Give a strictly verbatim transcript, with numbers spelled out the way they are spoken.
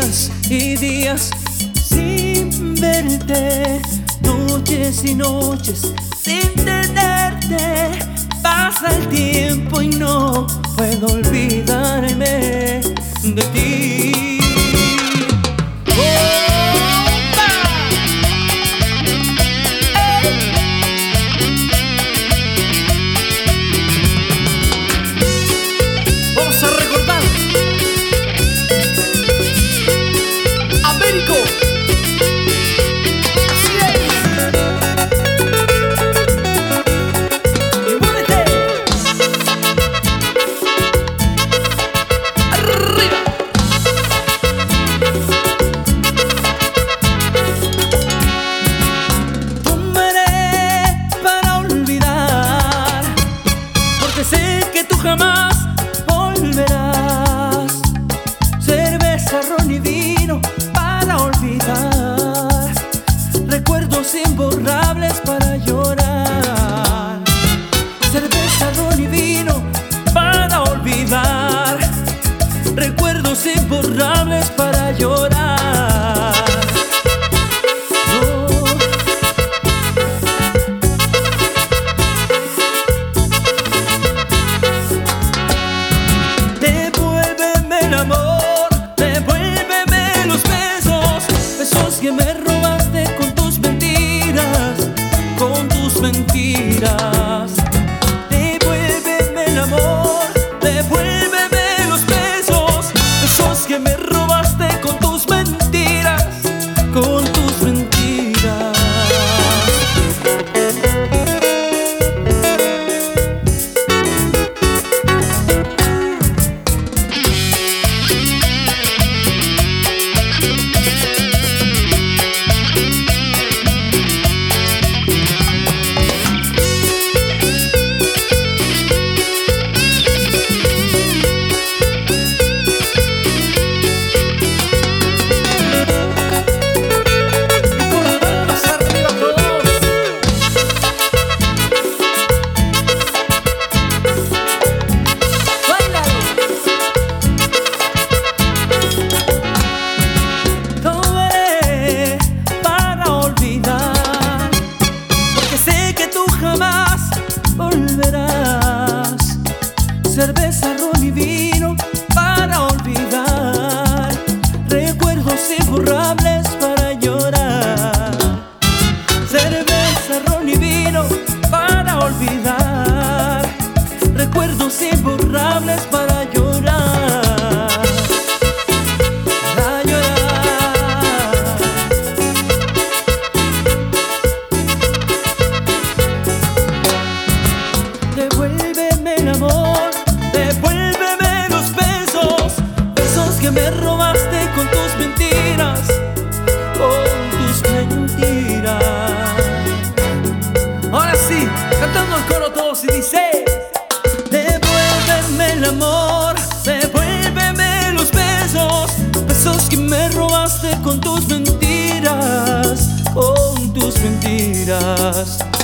días y días sin verte, noches y noches sin tenerte. Pasa el tiempo y no puedo olvidarme de ti. Sé que tú jamás volverás. Cerveza, ron y vino para olvidar. Recuerdos imborrables para llorar. Cerveza, ron y vino para olvidar. Recuerdos imborrables para llorar. Que me robaste con tus mentiras, con tus mentiras. Devuélveme el amor, devuélveme los besos, besos que me robaste con tus mentiras, con tus mentiras. Cerveza, ron y vino para olvidar. Recuerdos imborrables para llorar. Cerveza, ron y vino para olvidar. Recuerdos imborrables para llorar. Para llorar. Devuélveme el amor, devuélveme los besos, besos que me robaste con tus mentiras, con tus mentiras. Ahora sí, cantando el coro todos y dice: devuélveme el amor, devuélveme los besos, besos que me robaste con tus mentiras, con tus mentiras.